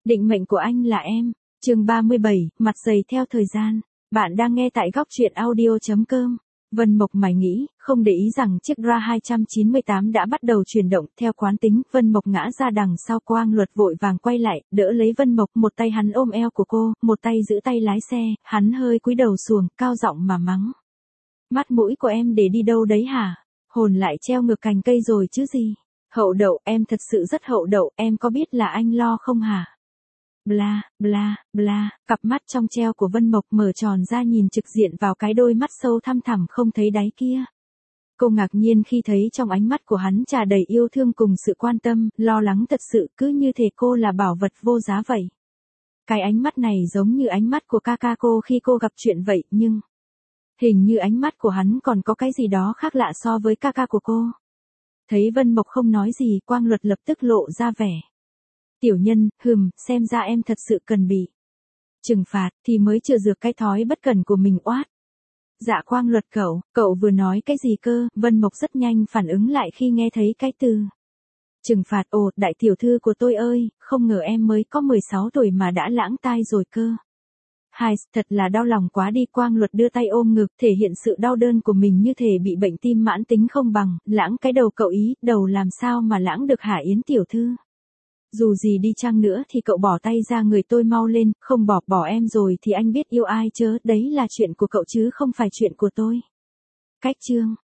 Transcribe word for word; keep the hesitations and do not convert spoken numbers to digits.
Định mệnh của anh là em. Chương ba mươi bảy, mặt dày theo thời gian. Bạn đang nghe tại góc truyện audio chấm com. Vân Mộc mải nghĩ, không để ý rằng chiếc RA hai chín tám đã bắt đầu chuyển động. Theo quán tính, Vân Mộc ngã ra đằng sau. Quang Luật vội vàng quay lại, đỡ lấy Vân Mộc. Một tay hắn ôm eo của cô, một tay giữ tay lái xe. Hắn hơi cúi đầu xuống, cao giọng mà mắng. Mắt mũi của em để đi đâu đấy hả? Hồn lại treo ngược cành cây rồi chứ gì? Hậu đậu, em thật sự rất hậu đậu, em có biết là anh lo không hả? Bla, bla, bla, cặp mắt trong treo của Vân Mộc mở tròn ra nhìn trực diện vào cái đôi mắt sâu thăm thẳm không thấy đáy kia. Cô ngạc nhiên khi thấy trong ánh mắt của hắn tràn đầy yêu thương cùng sự quan tâm, lo lắng thật sự, cứ như thể cô là bảo vật vô giá vậy. Cái ánh mắt này giống như ánh mắt của ca ca cô khi cô gặp chuyện vậy, nhưng hình như ánh mắt của hắn còn có cái gì đó khác lạ so với ca ca của cô. Thấy Vân Mộc không nói gì, Quang Luật lập tức lộ ra vẻ. Tiểu nhân, hừm, xem ra em thật sự cần bị trừng phạt, thì mới trừ dược cái thói bất cẩn của mình oát. Dạ Quang Luật cậu, cậu vừa nói cái gì cơ? Vân Mộc rất nhanh phản ứng lại khi nghe thấy cái từ trừng phạt. Ồ, đại tiểu thư của tôi ơi, không ngờ em mới có mười sáu tuổi mà đã lãng tai rồi cơ. Hai, thật là đau lòng quá đi. Quang Luật đưa tay ôm ngực, thể hiện sự đau đớn của mình như thể bị bệnh tim mãn tính không bằng. Lãng cái đầu cậu ý, đầu làm sao mà lãng được hả Yến tiểu thư? Dù gì đi chăng nữa thì cậu bỏ tay ra người tôi mau lên, không bỏ bỏ em rồi thì anh biết yêu ai chớ, đấy là chuyện của cậu chứ không phải chuyện của tôi. Cách chương